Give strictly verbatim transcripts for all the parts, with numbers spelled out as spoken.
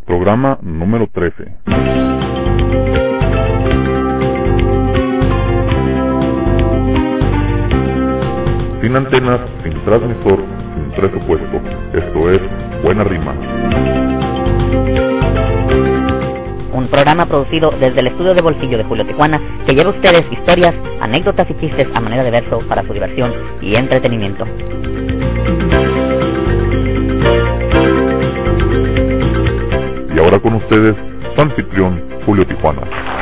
Programa número trece. Sin antenas, sin transmisor, sin presupuesto. Esto es Buena Rima. Un programa producido desde el estudio de bolsillo de Julio Tijuana que lleva a ustedes historias, anécdotas y chistes a manera de verso para su diversión y entretenimiento. Y ahora con ustedes, su anfitrión, Julio Tijuana.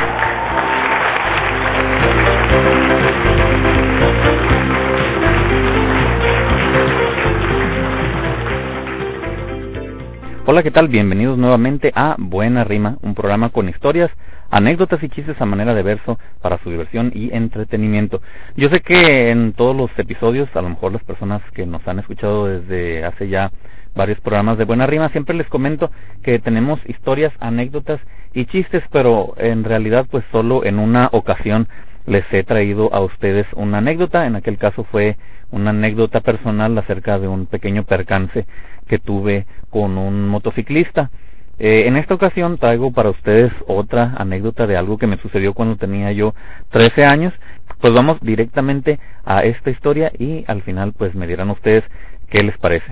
Hola, ¿qué tal? Bienvenidos nuevamente a Buena Rima, un programa con historias, anécdotas y chistes a manera de verso para su diversión y entretenimiento. Yo sé que en todos los episodios, a lo mejor las personas que nos han escuchado desde hace ya varios programas de Buena Rima, siempre les comento que tenemos historias, anécdotas y chistes, pero en realidad pues solo en una ocasión les he traído a ustedes una anécdota. En aquel caso fue una anécdota personal acerca de un pequeño percance que tuve con un motociclista. Eh, en esta ocasión traigo para ustedes otra anécdota de algo que me sucedió cuando tenía yo trece años. Pues vamos directamente a esta historia y al final pues me dirán ustedes qué les parece.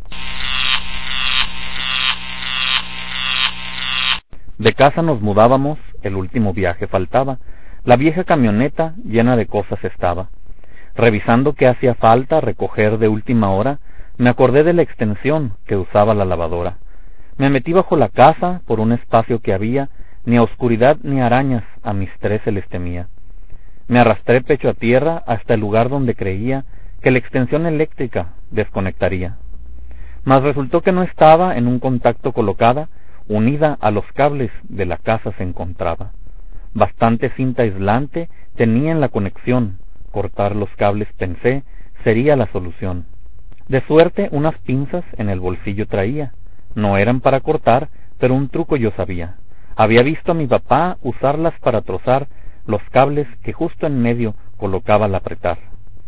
De casa nos mudábamos, el último viaje faltaba. La vieja camioneta llena de cosas estaba. Revisando qué hacía falta recoger de última hora, me acordé de la extensión que usaba la lavadora. Me metí bajo la casa por un espacio que había, ni a oscuridad ni arañas a mis tres se les temía. Me arrastré pecho a tierra hasta el lugar donde creía que la extensión eléctrica desconectaría. Mas resultó que no estaba en un contacto colocada, unida a los cables de la casa se encontraba. Bastante cinta aislante tenía en la conexión, cortar los cables pensé sería la solución. De suerte unas pinzas en el bolsillo traía, no eran para cortar, pero un truco yo sabía. Había visto a mi papá usarlas para trozar los cables que justo en medio colocaba al apretar.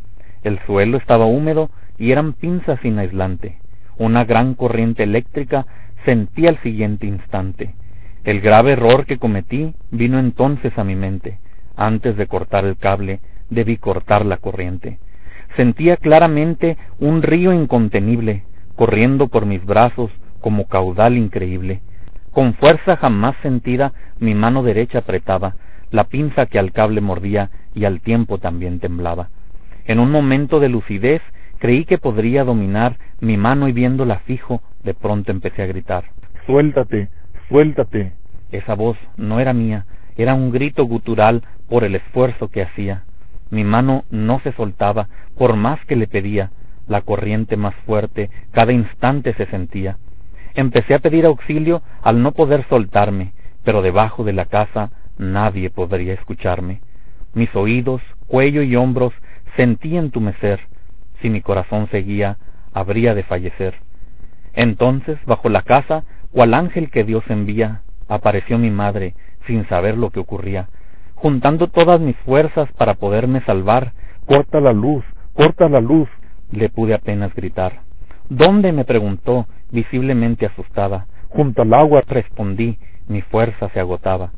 El suelo estaba húmedo y eran pinzas sin aislante. Una gran corriente eléctrica sentí al siguiente instante. El grave error que cometí vino entonces a mi mente. Antes de cortar el cable, debí cortar la corriente. Sentía claramente un río incontenible, corriendo por mis brazos como caudal increíble. Con fuerza jamás sentida, mi mano derecha apretaba la pinza que al cable mordía y al tiempo también temblaba. En un momento de lucidez, creí que podría dominar mi mano y viéndola fijo, de pronto empecé a gritar. ¡Suéltate! ¡Suéltate! Esa voz no era mía, era un grito gutural por el esfuerzo que hacía. Mi mano no se soltaba, por más que le pedía, la corriente más fuerte cada instante se sentía. Empecé a pedir auxilio al no poder soltarme, pero debajo de la casa nadie podría escucharme. Mis oídos, cuello y hombros sentí entumecer, si mi corazón seguía, habría de fallecer. Entonces, bajo la casa, cual ángel que Dios envía, apareció mi madre, sin saber lo que ocurría. Juntando todas mis fuerzas para poderme salvar, ¡corta la luz! ¡Corta la luz! Le pude apenas gritar. ¿Dónde? Me preguntó, visiblemente asustada. Junto al agua, respondí, mi fuerza se agotaba.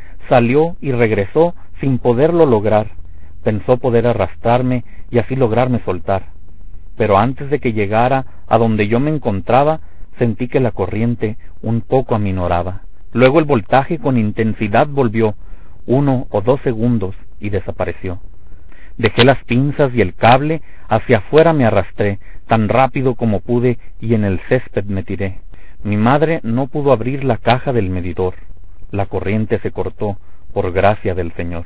Salió y regresó sin poderlo lograr. Pensó poder arrastrarme y así lograrme soltar. Pero antes de que llegara a donde yo me encontraba, sentí que la corriente un poco aminoraba. Luego el voltaje con intensidad volvió, uno o dos segundos, y desapareció. Dejé las pinzas y el cable, hacia afuera me arrastré, tan rápido como pude, y en el césped me tiré. Mi madre no pudo abrir la caja del medidor. La corriente se cortó, por gracia del Señor.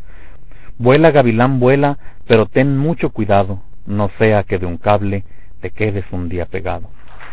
Vuela, gavilán, vuela, pero ten mucho cuidado, no sea que de un cable te quedes un día pegado.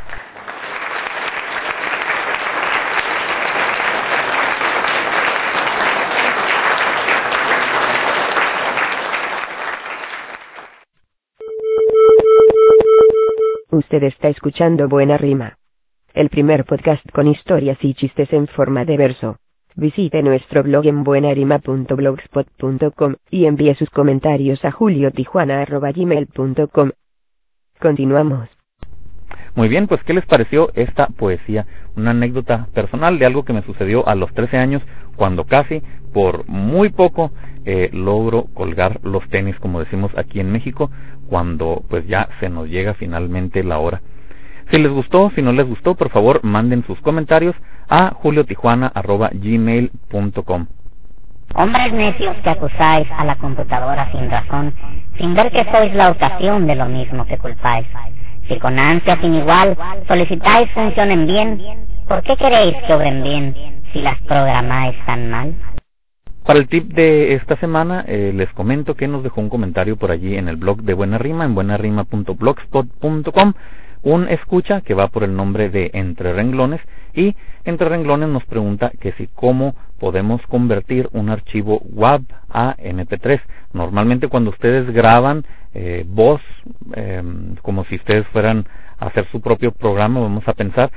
Usted está escuchando Buena Rima, el primer podcast con historias y chistes en forma de verso. Visite nuestro blog en buenarima punto blogspot punto com y envíe sus comentarios a julio tijuana arroba gmail punto com. Continuamos. Muy bien, pues ¿qué les pareció esta poesía? Una anécdota personal de algo que me sucedió a los trece años, cuando casi, por muy poco, eh, logro colgar los tenis, como decimos aquí en México, cuando pues ya se nos llega finalmente la hora. Si les gustó, si no les gustó, por favor manden sus comentarios a julio tijuana arroba gmail punto com. Hombres necios que acusáis a la computadora sin razón, sin ver que sois la ocasión de lo mismo que culpáis. Si con ansia sin igual solicitáis funcionen bien, ¿por qué queréis que obren bien si las programáis tan mal? Para el tip de esta semana, eh, les comento que nos dejó un comentario por allí en el blog de Buena Rima, en buena rima punto blogspot punto com, un escucha que va por el nombre de Entre Renglones, y Entre Renglones nos pregunta que si cómo podemos convertir un archivo W A V a eme pe tres. Normalmente cuando ustedes graban eh, voz, eh, como si ustedes fueran a hacer su propio programa, vamos a pensar,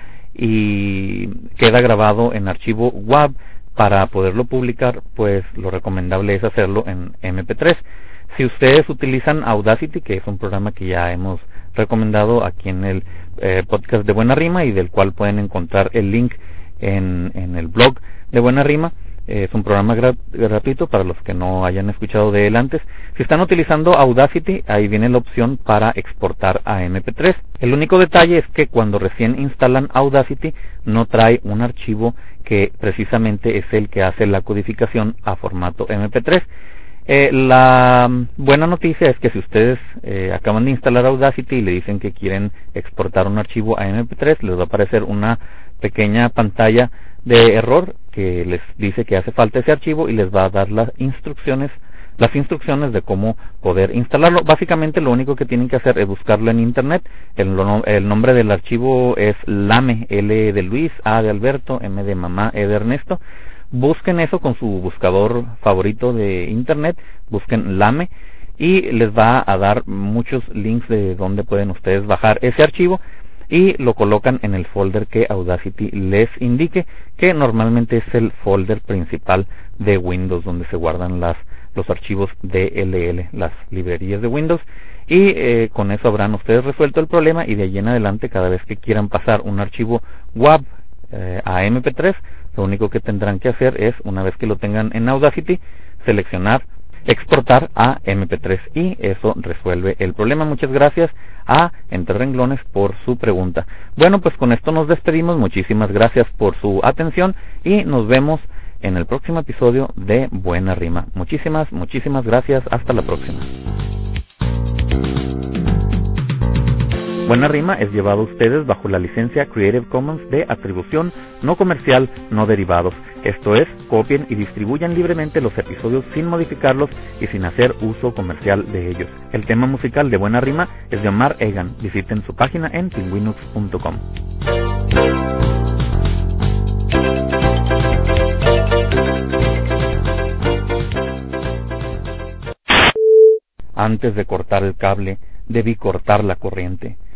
y queda grabado en archivo W A V, para poderlo publicar, pues lo recomendable es hacerlo en eme pe tres. Si ustedes utilizan Audacity, que es un programa que ya hemos recomendado aquí en el eh, podcast de Buena Rima y del cual pueden encontrar el link en, en el blog de Buena Rima, eh, es un programa grat gratuito para los que no hayan escuchado de él antes. Si están utilizando Audacity, ahí viene la opción para exportar a eme pe tres. El único detalle es que cuando recién instalan Audacity no trae un archivo que precisamente es el que hace la codificación a formato eme pe tres. Eh, la buena noticia es que si ustedes eh, acaban de instalar Audacity y le dicen que quieren exportar un archivo a eme pe tres, les va a aparecer una pequeña pantalla de error que les dice que hace falta ese archivo y les va a dar las instrucciones las instrucciones de cómo poder instalarlo. Básicamente lo único que tienen que hacer es buscarlo en internet. El, el nombre del archivo es Lame, L de Luis, A de Alberto, M de mamá, E de Ernesto. Busquen eso con su buscador favorito de internet, busquen Lame y les va a dar muchos links de donde pueden ustedes bajar ese archivo y lo colocan en el folder que Audacity les indique, que normalmente es el folder principal de Windows, donde se guardan las los archivos D L L, las librerías de Windows, y eh, con eso habrán ustedes resuelto el problema, y de allí en adelante cada vez que quieran pasar un archivo W A V eh, a eme pe tres, lo único que tendrán que hacer es, una vez que lo tengan en Audacity, seleccionar exportar a eme pe tres y eso resuelve el problema. Muchas gracias a Entre Renglones por su pregunta. Bueno, pues con esto nos despedimos. Muchísimas gracias por su atención y nos vemos en el próximo episodio de Buena Rima. Muchísimas, muchísimas gracias. Hasta la próxima. Buena Rima es llevado a ustedes bajo la licencia Creative Commons de atribución no comercial, no derivados. Esto es, copien y distribuyan libremente los episodios sin modificarlos y sin hacer uso comercial de ellos. El tema musical de Buena Rima es de Omar Egan. Visiten su página en penguinux punto com. Antes de cortar el cable, debí cortar la corriente.